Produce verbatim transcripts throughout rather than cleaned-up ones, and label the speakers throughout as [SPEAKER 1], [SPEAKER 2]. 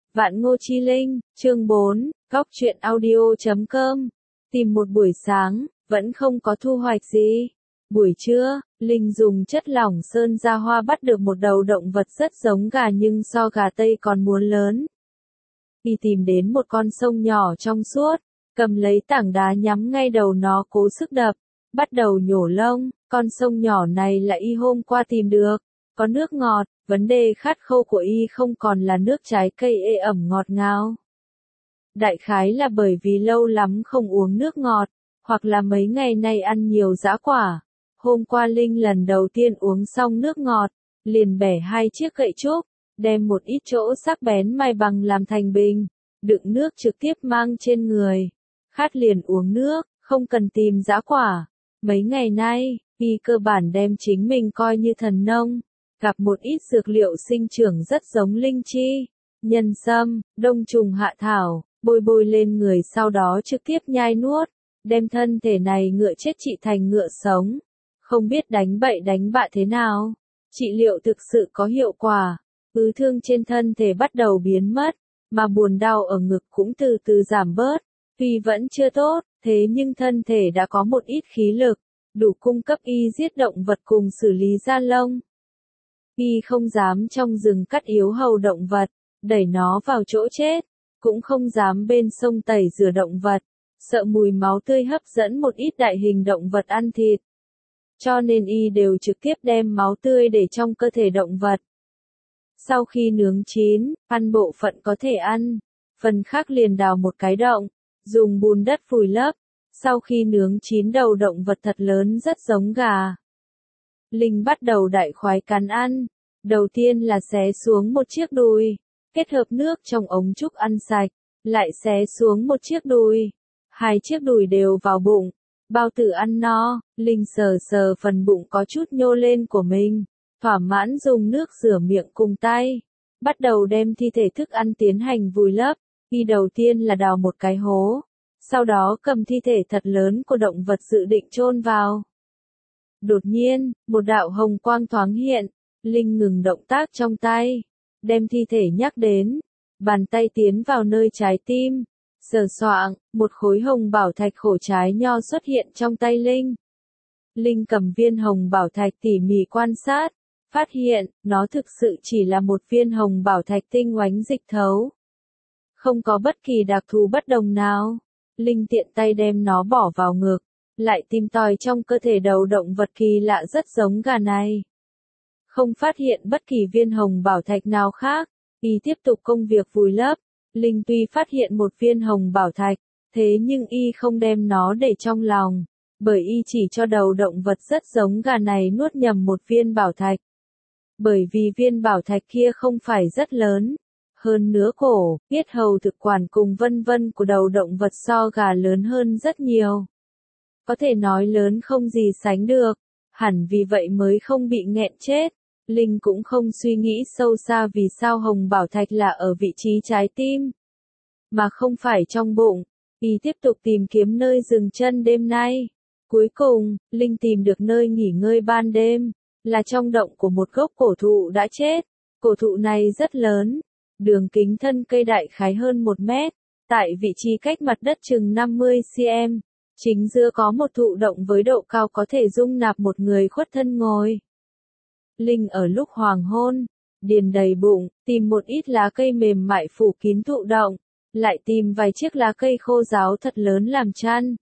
[SPEAKER 1] Vạn Ngô Chi Linh, chương bốn, góc truyện audio chấm com. Tìm một buổi sáng, vẫn không có thu hoạch gì. Buổi trưa, Linh dùng chất lỏng sơn ra hoa bắt được một đầu động vật rất giống gà nhưng so gà Tây còn muốn lớn. Y tìm đến một con sông nhỏ trong suốt, cầm lấy tảng đá nhắm ngay đầu nó cố sức đập, bắt đầu nhổ lông. Con sông nhỏ này là Y hôm qua tìm được, có nước ngọt, vấn đề khát khô của Y không còn là nước trái cây ê ẩm ngọt ngào. Đại khái là bởi vì lâu lắm không uống nước ngọt, hoặc là mấy ngày nay ăn nhiều dã quả. Hôm qua Linh lần đầu tiên uống xong nước ngọt, liền bẻ hai chiếc gậy trúc, đem một ít chỗ sắc bén may bằng làm thành bình, đựng nước trực tiếp mang trên người. Khát liền uống nước, không cần tìm dã quả. Mấy ngày nay, Y cơ bản đem chính mình coi như thần nông, gặp một ít dược liệu sinh trưởng rất giống linh chi, nhân sâm, đông trùng hạ thảo, bôi bôi lên người sau đó trực tiếp nhai nuốt, đem thân thể này ngựa chết trị thành ngựa sống. Không biết đánh bậy đánh bạ thế nào, trị liệu thực sự có hiệu quả, ứ thương trên thân thể bắt đầu biến mất, mà buồn đau ở ngực cũng từ từ giảm bớt. Tuy vẫn chưa tốt, thế nhưng thân thể đã có một ít khí lực, đủ cung cấp Y giết động vật cùng xử lý da lông. Y không dám trong rừng cắt yếu hầu động vật, đẩy nó vào chỗ chết, cũng không dám bên sông tẩy rửa động vật, sợ mùi máu tươi hấp dẫn một ít đại hình động vật ăn thịt. Cho nên Y đều trực tiếp đem máu tươi để trong cơ thể động vật. Sau khi nướng chín, ăn bộ phận có thể ăn, phần khác liền đào một cái động, dùng bùn đất vùi lấp. Sau khi nướng chín đầu động vật thật lớn rất giống gà. Linh bắt đầu đại khoái cắn ăn. Đầu tiên là xé xuống một chiếc đùi, kết hợp nước trong ống trúc ăn sạch, lại xé xuống một chiếc đùi. Hai chiếc đùi đều vào bụng, bao tử ăn no. Linh sờ sờ phần bụng có chút nhô lên của mình, thỏa mãn dùng nước rửa miệng cùng tay, bắt đầu đem thi thể thức ăn tiến hành vùi lấp. Y đầu tiên là đào một cái hố, sau đó cầm thi thể thật lớn của động vật dự định chôn vào. Đột nhiên, một đạo hồng quang thoáng hiện, Linh ngừng động tác trong tay, đem thi thể nhắc đến, bàn tay tiến vào nơi trái tim, sờ soạng, một khối hồng bảo thạch khổ trái nho xuất hiện trong tay Linh. Linh cầm viên hồng bảo thạch tỉ mỉ quan sát, phát hiện, nó thực sự chỉ là một viên hồng bảo thạch tinh oánh dịch thấu. Không có bất kỳ đặc thù bất đồng nào. Linh tiện tay đem nó bỏ vào ngực, lại tìm tòi trong cơ thể đầu động vật kỳ lạ rất giống gà này. Không phát hiện bất kỳ viên hồng bảo thạch nào khác, Y tiếp tục công việc vùi lấp. Linh tuy phát hiện một viên hồng bảo thạch, thế nhưng Y không đem nó để trong lòng, bởi Y chỉ cho đầu động vật rất giống gà này nuốt nhầm một viên bảo thạch. Bởi vì viên bảo thạch kia không phải rất lớn. Hơn nữa cổ, yết hầu thực quản cùng vân vân của đầu động vật so gà lớn hơn rất nhiều. Có thể nói lớn không gì sánh được, hẳn vì vậy mới không bị nghẹn chết. Linh cũng không suy nghĩ sâu xa vì sao hồng bảo thạch là ở vị trí trái tim, mà không phải trong bụng. Y tiếp tục tìm kiếm nơi dừng chân đêm nay. Cuối cùng, Linh tìm được nơi nghỉ ngơi ban đêm, là trong động của một gốc cổ thụ đã chết. Cổ thụ này rất lớn. Đường kính thân cây đại khái hơn một mét, tại vị trí cách mặt đất chừng năm mươi xăng-ti-mét, chính giữa có một thụ động với độ cao có thể dung nạp một người khuất thân ngồi. Linh ở lúc hoàng hôn, điền đầy bụng, tìm một ít lá cây mềm mại phủ kín thụ động, lại tìm vài chiếc lá cây khô ráo thật lớn làm chăn.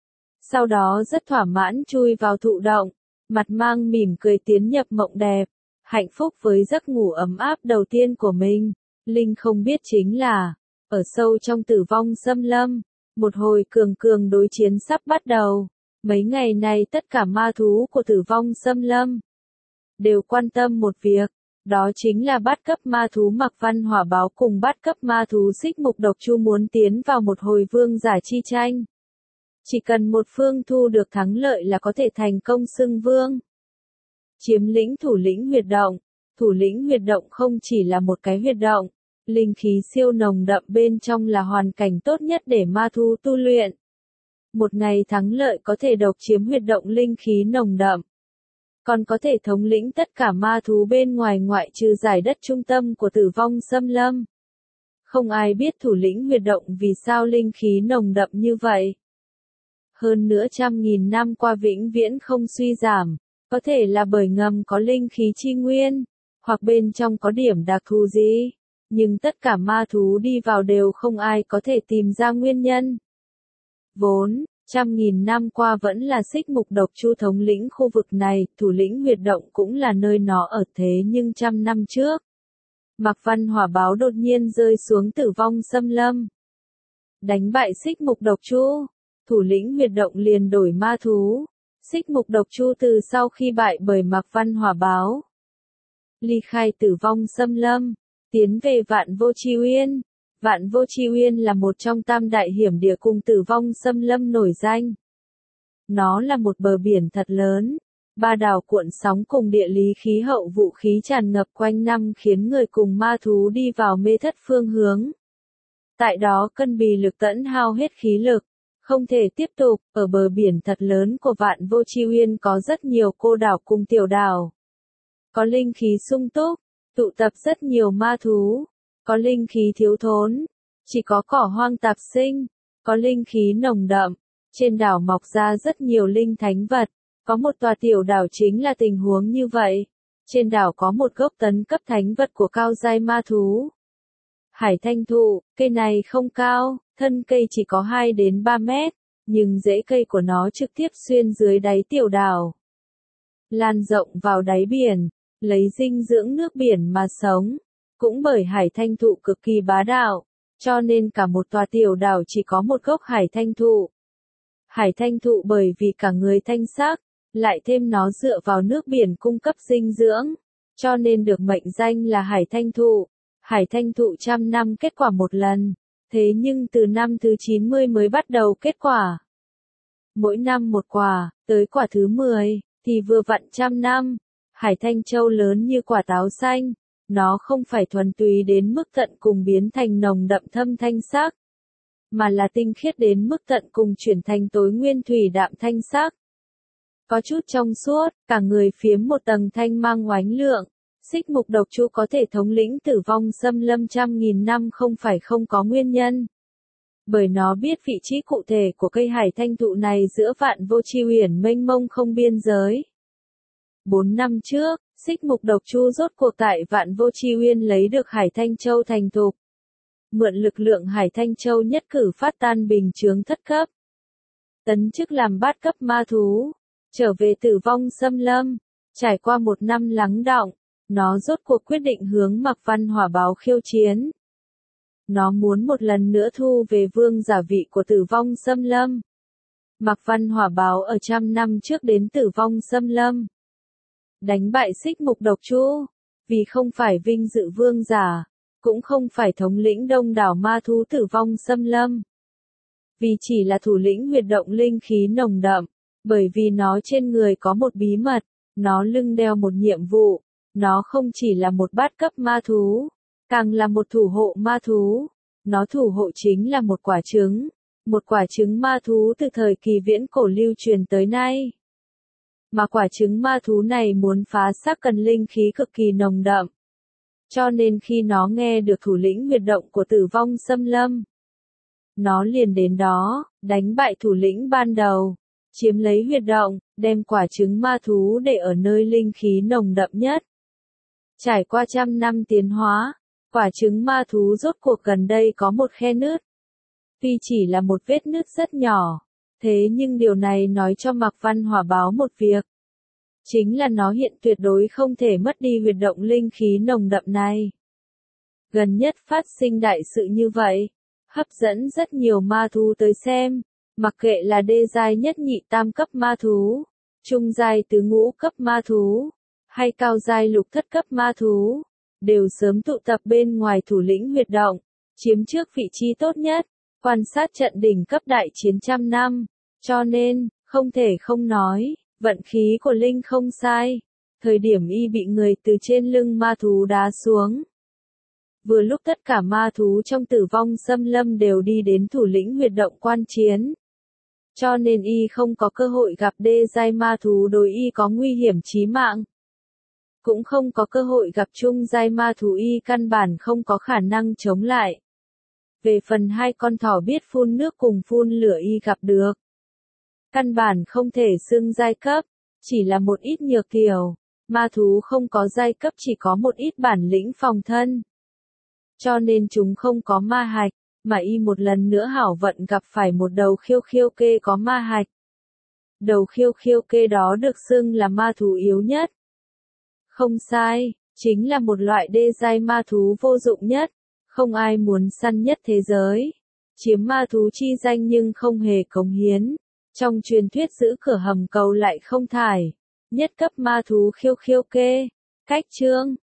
[SPEAKER 1] Sau đó rất thỏa mãn chui vào thụ động, mặt mang mỉm cười tiến nhập mộng đẹp, hạnh phúc với giấc ngủ ấm áp đầu tiên của mình. Linh không biết chính là, ở sâu trong tử vong xâm lâm, một hồi cường cường đối chiến sắp bắt đầu. Mấy ngày này tất cả ma thú của tử vong xâm lâm đều quan tâm một việc, đó chính là bát cấp ma thú Mặc Văn Hỏa Báo cùng bát cấp ma thú Xích Mục Độc Chu muốn tiến vào một hồi vương giả chi tranh. Chỉ cần một phương thu được thắng lợi là có thể thành công xưng vương. Chiếm lĩnh thủ lĩnh huyệt động. Thủ lĩnh huyệt động không chỉ là một cái huyệt động, linh khí siêu nồng đậm bên trong là hoàn cảnh tốt nhất để ma thú tu luyện. Một ngày thắng lợi có thể độc chiếm huyệt động linh khí nồng đậm, còn có thể thống lĩnh tất cả ma thú bên ngoài ngoại trừ giải đất trung tâm của tử vong xâm lâm. Không ai biết thủ lĩnh huyệt động vì sao linh khí nồng đậm như vậy. Hơn nữa trăm nghìn năm qua vĩnh viễn không suy giảm, có thể là bởi ngầm có linh khí chi nguyên, hoặc bên trong có điểm đặc thù gì, nhưng tất cả ma thú đi vào đều không ai có thể tìm ra nguyên nhân. Vốn, trăm nghìn năm qua vẫn là Xích Mục Độc Chu thống lĩnh khu vực này, thủ lĩnh huyệt động cũng là nơi nó ở, thế nhưng trăm năm trước, Mạc Văn Hỏa Báo đột nhiên rơi xuống Tử Vong Xâm Lâm. Đánh bại Xích Mục Độc Chu, thủ lĩnh huyệt động liền đổi ma thú. Xích Mục Độc Chu từ sau khi bại bởi Mạc Văn Hỏa Báo, ly khai Tử Vong Xâm Lâm, tiến về Vạn Vô Chi Uyên. Vạn Vô Chi Uyên là một trong tam đại hiểm địa cùng Tử Vong Xâm Lâm nổi danh. Nó là một bờ biển thật lớn, ba đảo cuộn sóng cùng địa lý khí hậu vũ khí tràn ngập quanh năm khiến người cùng ma thú đi vào mê thất phương hướng. Tại đó cân bì lực tẫn hao hết khí lực, không thể tiếp tục. Ở bờ biển thật lớn của Vạn Vô Chi Uyên có rất nhiều cô đảo cùng tiểu đảo. Có linh khí sung túc, tụ tập rất nhiều ma thú. Có linh khí thiếu thốn, chỉ có cỏ hoang tạp sinh. Có linh khí nồng đậm, trên đảo mọc ra rất nhiều linh thánh vật. Có một tòa tiểu đảo chính là tình huống như vậy. Trên đảo có một gốc tấn cấp thánh vật của cao giai ma thú. Hải thanh thụ, cây này không cao, thân cây chỉ có hai đến ba mét, nhưng rễ cây của nó trực tiếp xuyên dưới đáy tiểu đảo, lan rộng vào đáy biển, lấy dinh dưỡng nước biển mà sống. Cũng bởi hải thanh thụ cực kỳ bá đạo, cho nên cả một tòa tiểu đảo chỉ có một gốc hải thanh thụ. Hải thanh thụ bởi vì cả người thanh sắc, lại thêm nó dựa vào nước biển cung cấp dinh dưỡng, cho nên được mệnh danh là hải thanh thụ. Hải thanh thụ trăm năm kết quả một lần, thế nhưng từ năm thứ chín mươi mới bắt đầu kết quả. Mỗi năm một quả, tới quả thứ mười, thì vừa vặn trăm năm. Hải thanh châu lớn như quả táo xanh, nó không phải thuần túy đến mức tận cùng biến thành nồng đậm thâm thanh sắc, mà là tinh khiết đến mức tận cùng chuyển thành tối nguyên thủy đạm thanh sắc. Có chút trong suốt, cả người phiếm một tầng thanh mang oánh lượng. Xích Mục Độc Chu có thể thống lĩnh Tử Vong Xâm Lâm trăm nghìn năm không phải không có nguyên nhân. Bởi nó biết vị trí cụ thể của cây hải thanh thụ này giữa Vạn Vô Chi Uyển mênh mông không biên giới. Bốn năm trước, Xích Mục Độc Chu rốt cuộc tại Vạn Vô Chi Uyên lấy được Hải Thanh Châu thành thục. Mượn lực lượng Hải Thanh Châu nhất cử phát tan bình chướng thất cấp. Tấn chức làm bát cấp ma thú. Trở về Tử Vong Xâm Lâm. Trải qua một năm lắng đọng, nó rốt cuộc quyết định hướng Mạc Văn Hỏa Báo khiêu chiến. Nó muốn một lần nữa thu về vương giả vị của Tử Vong Xâm Lâm. Mạc Văn Hỏa Báo ở trăm năm trước đến Tử Vong Xâm Lâm, đánh bại Xích Mục Độc Chu, vì không phải vinh dự vương giả, cũng không phải thống lĩnh đông đảo ma thú Tử Vong Xâm Lâm. Vì chỉ là thủ lĩnh huyệt động linh khí nồng đậm, bởi vì nó trên người có một bí mật, nó lưng đeo một nhiệm vụ, nó không chỉ là một bát cấp ma thú, càng là một thủ hộ ma thú. Nó thủ hộ chính là một quả trứng, một quả trứng ma thú từ thời kỳ viễn cổ lưu truyền tới nay. Mà quả trứng ma thú này muốn phá xác cần linh khí cực kỳ nồng đậm. Cho nên khi nó nghe được thủ lĩnh huyệt động của Tử Vong Xâm Lâm, nó liền đến đó, đánh bại thủ lĩnh ban đầu, chiếm lấy huyệt động, đem quả trứng ma thú để ở nơi linh khí nồng đậm nhất. Trải qua trăm năm tiến hóa, quả trứng ma thú rốt cuộc gần đây có một khe nứt. Tuy chỉ là một vết nứt rất nhỏ, thế nhưng điều này nói cho Mạc Văn Hỏa Báo một việc. Chính là nó hiện tuyệt đối không thể mất đi huyệt động linh khí nồng đậm này. Gần nhất phát sinh đại sự như vậy, hấp dẫn rất nhiều ma thú tới xem, mặc kệ là đê giai nhất nhị tam cấp ma thú, trung giai tứ ngũ cấp ma thú, hay cao giai lục thất cấp ma thú, đều sớm tụ tập bên ngoài thủ lĩnh huyệt động, chiếm trước vị trí tốt nhất, quan sát trận đỉnh cấp đại chiến trăm năm, cho nên, không thể không nói, vận khí của Linh không sai, thời điểm y bị người từ trên lưng ma thú đá xuống. Vừa lúc tất cả ma thú trong Tử Vong Xâm Lâm đều đi đến thủ lĩnh huyệt động quan chiến. Cho nên y không có cơ hội gặp đê giai ma thú đối y có nguy hiểm chí mạng. Cũng không có cơ hội gặp trung giai ma thú y căn bản không có khả năng chống lại. Về phần hai con thỏ biết phun nước cùng phun lửa y gặp được. Căn bản không thể xưng giai cấp, chỉ là một ít nhược kiểu. Ma thú không có giai cấp chỉ có một ít bản lĩnh phòng thân. Cho nên chúng không có ma hạch, mà y một lần nữa hảo vận gặp phải một đầu khiêu khiêu kê có ma hạch. Đầu khiêu khiêu kê đó được xưng là ma thú yếu nhất. Không sai, chính là một loại đê giai ma thú vô dụng nhất, không ai muốn săn nhất thế giới. Chiếm ma thú chi danh nhưng không hề cống hiến. Trong truyền thuyết giữ cửa hầm cầu lại không thải. Nhất cấp ma thú khiêu khiêu kê. Cách chương